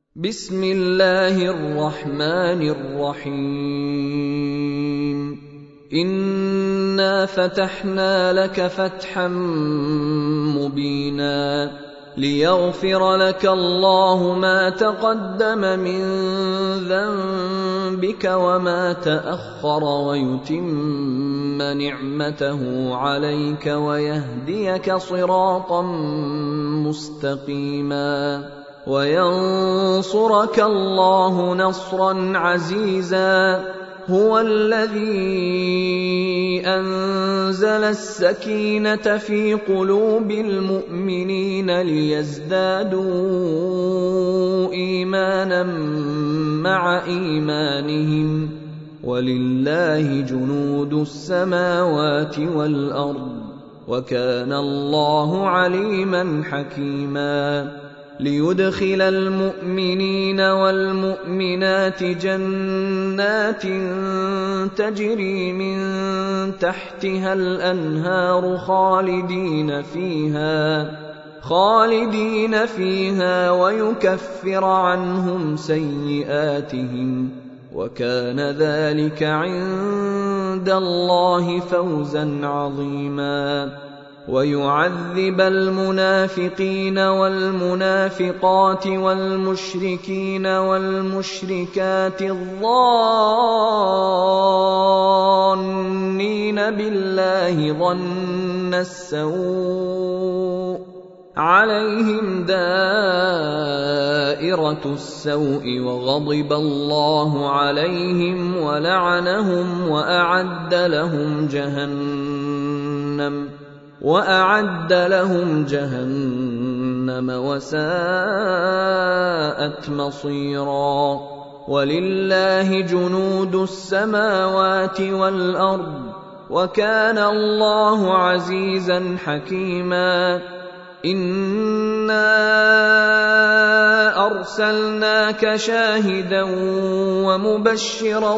بسم الله الرحمن الرحيم إنا فتحنا لك فتحا مبينا ليغفر لك الله ما تقدم من ذنبك وما تأخر ويتم نعمته عليك ويهديك صراطا مستقيما وينصرك الله نصرا عزيزا هو الذي أنزل السكينة في قلوب المؤمنين ليزدادوا إيمانا مع إيمانهم ولله جنود السماوات والأرض وكان الله عليما حكيما ليدخل المؤمنين والمؤمنات جنات تجري من تحتها الأنهار خالدين فيها ويكفر عنهم سيئاتهم وكان ذلك عند الله فوزا عظيما ويعذب المنافقين والمنافقات والمشركين والمشركات الظانين بالله ظن السوء عليهم دائرة السوء وغضب الله عليهم ولعنهم وأعد لهم جهنم وساءت مصيرا ولله جنود السماوات والأرض وكان الله عزيزا حكيما إنا أرسلناك شاهدا ومبشرا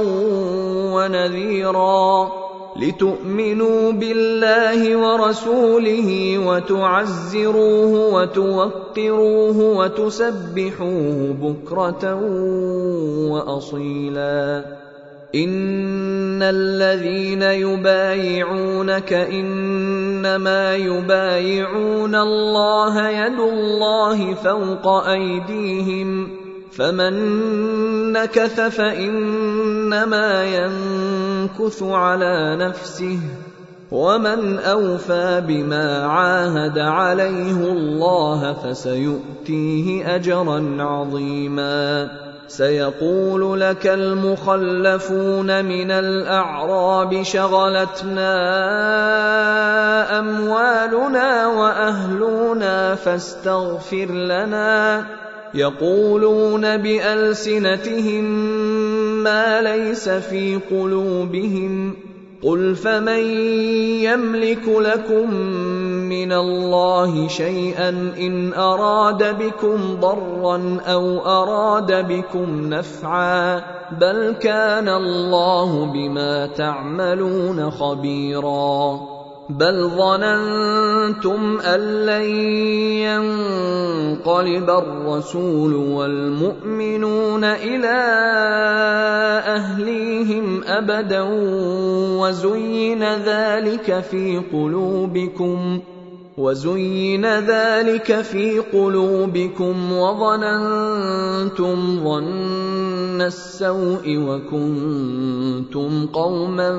ونذيرا لتؤمنوا بالله ورسوله وتعزروه وتوقروه وتسبحوه بكرة وأصيلا إن الذين يبايعونك إنما يبايعون الله يد الله فوق أيديهم فمن نكث فإنما ينكث على نفسه ومن أوفى بما عاهد عليه الله فسيؤتيه أجرا عظيما سيقول لك المخلفون من الأعراب شغلتنا أموالنا وأهلنا فاستغفر لنا يقولون بألسنتهم ما ليس في قلوبهم قل فمن يملك لكم من الله شيئا إن أراد بكم ضرا أو أراد بكم نفعا بل كان الله بما تعملون خبيرا بل ظننتم أن لن ينقلب الرسول والمؤمنون إلى أهليهم أبدا وزين ذلك في قلوبكم وظننتم ظن السوء وكنتم قوما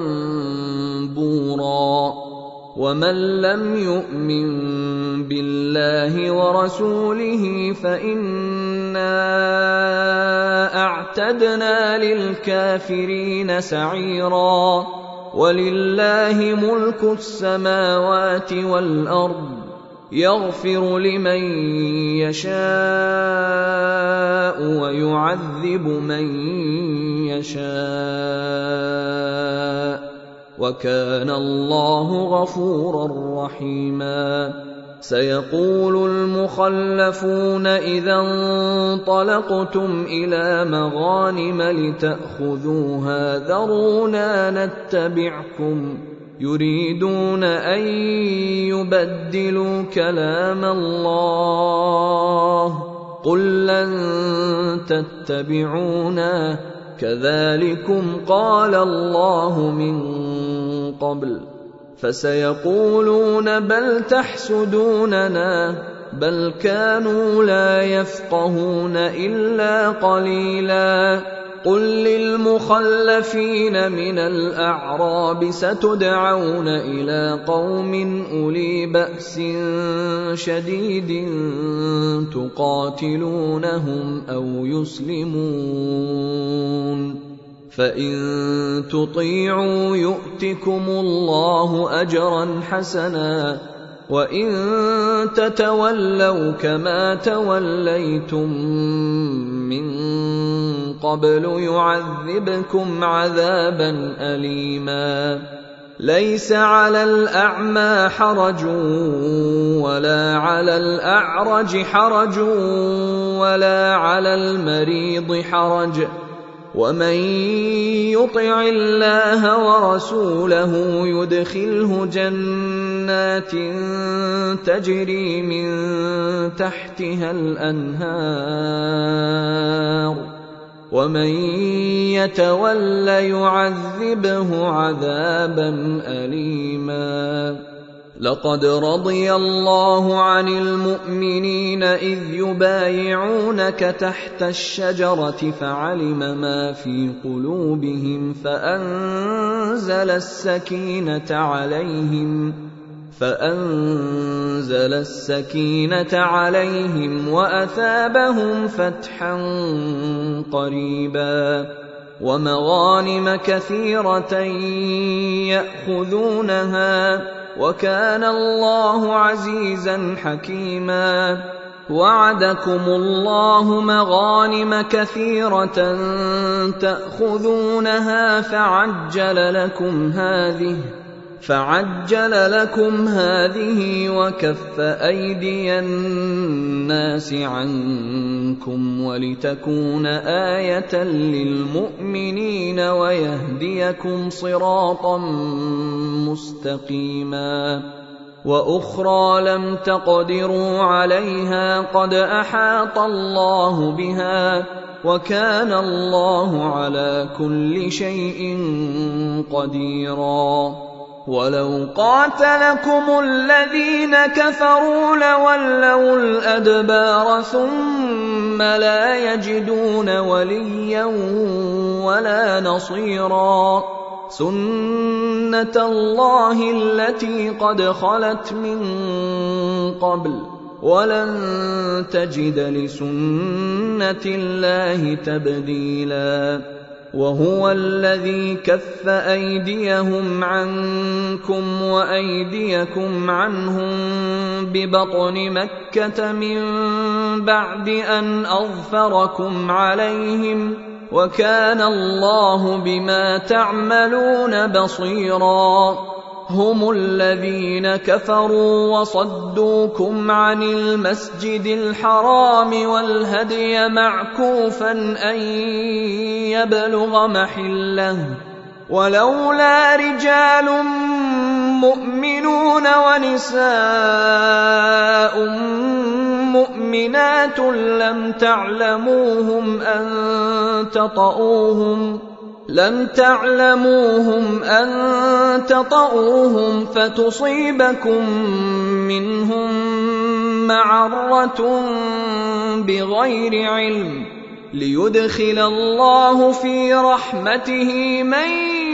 بورا ومن لم يؤمن بالله ورسوله فإنا أعتدنا للكافرين سعيرا ولله ملك السماوات والأرض يغفر لمن يشاء ويعذب من يشاء وكان الله غفورا رحيما سيقول المخلفون إذا انطلقتم إلى مغانم لتأخذوها ذرونا نتبعكم يريدون أن يبدلوا كلام الله قل لن تتبعونا كذلكم قال الله من قبل فسيقولون بل تحسدوننا بل كانوا لا يفقهون إلا قليلا قل للمخلفين من الأعراب ستدعون إلى قوم أولي بأس شديد تقاتلونهم أو يسلمون فإن تطيعوا يؤتكم الله أجرا حسنا وإن تتولوا كما توليتم من قبل يعذبكم عذابا أليما ليس على الأعمى حرج ولا على الأعرج حرج ولا على المريض حرج ومن يطع الله ورسوله يدخله جنات تجري من تحتها الأنهار ومن يتول يعذبه عذابا أليما لقد رضي الله عن المؤمنين إذ يبايعونك تحت الشجرة فعلم ما في قلوبهم فأنزل السكينة عليهم وأثابهم فتحا قريبا ومغانم كثيرة يأخذونها وكان الله عزيزا حكيما وعدكم الله مغانم كثيرة تأخذونها فعجل لكم هذه وكف أيدي الناس عنكم ولتكون آية للمؤمنين ويهديكم صراطا مستقيما وأخرى لم تقدروا عليها قد أحاط الله بها وكان الله على كل شيء قديرا ولو قاتلكم الذين كفروا لولوا الأدبار ثم لا يجدون وليا ولا نصيرا سنة الله التي قد خلت من قبل ولن تجد لسنة الله تبديلا وهو الذي كف أيديهم عنكم وأيديكم عنهم ببطن مكة من بعد أن أظفركم عليهم وكان الله بما تعملون بصيرا هم الذين كفروا وصدوكم عن المسجد الحرام والهدي معكوفا أن يبلغ محله ولولا رجال مؤمنون ونساء مؤمنات لم تعلموهم أن تطؤوهم فتصيبكم منهم معرة بغير علم ليدخل الله في رحمته من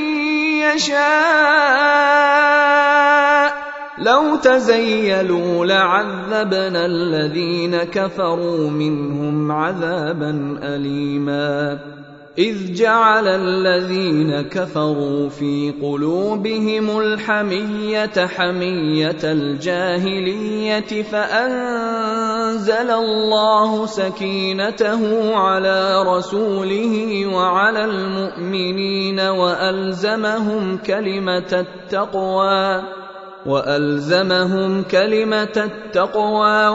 يشاء لو تزيلوا لعذبنا الذين كفروا منهم عذابا أليما إذ جعل الذين كفروا في قلوبهم الحمية حمية الجاهلية فأنزل الله سكينته على رسوله وعلى المؤمنين وألزمهم كلمة التقوى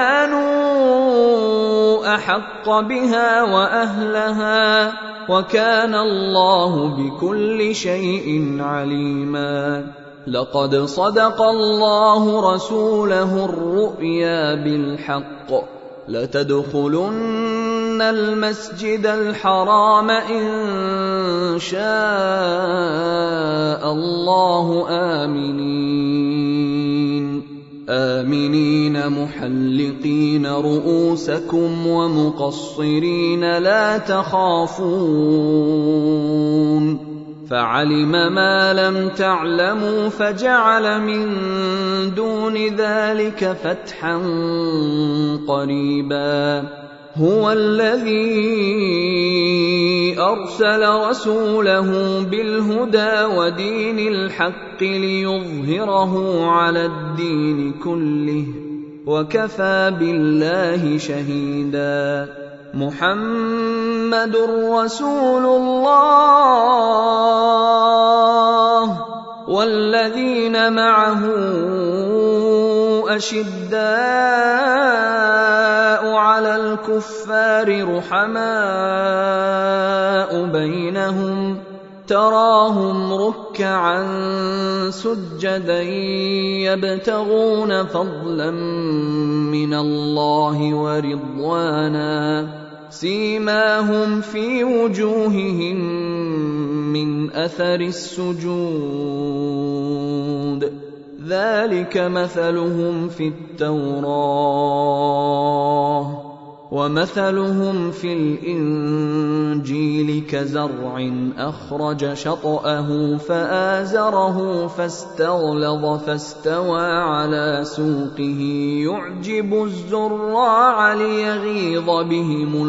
وكانوا أحق بها وأهلها وكان الله بكل شيء عليما لقد صدق الله رسوله الرؤيا بالحق لتدخلن المسجد الحرام إن شاء الله آمنين محلقين رؤوسكم ومقصرين لا تخافون فعلم ما لم تعلموا فجعل من دون ذلك فتحا قريبا هو الذي أرسل رسوله بالهدى ودين الحق ليظهره على الدين كله وكفى بالله شهيدا محمد رسول الله والذين معه أشداء على الكفار رحماء بينهم تراهم ركعا سجدا يبتغون فضلا من الله ورضوانا سيماهم في وجوههم من أثر السجود ذلك مثلهم في التوراة ومثلهم في الإنجيل كزرع أخرج شطأه فآزره فاستغلظ فاستوى على سوقه يعجب الزراع ليغيظ بهم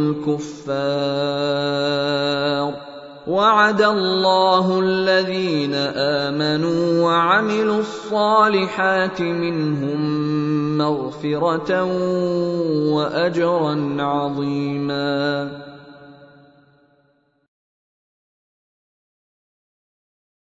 الكفار وعد الله الذين آمنوا وعملوا الصالحات منهم مغفرة وأجرا عظيما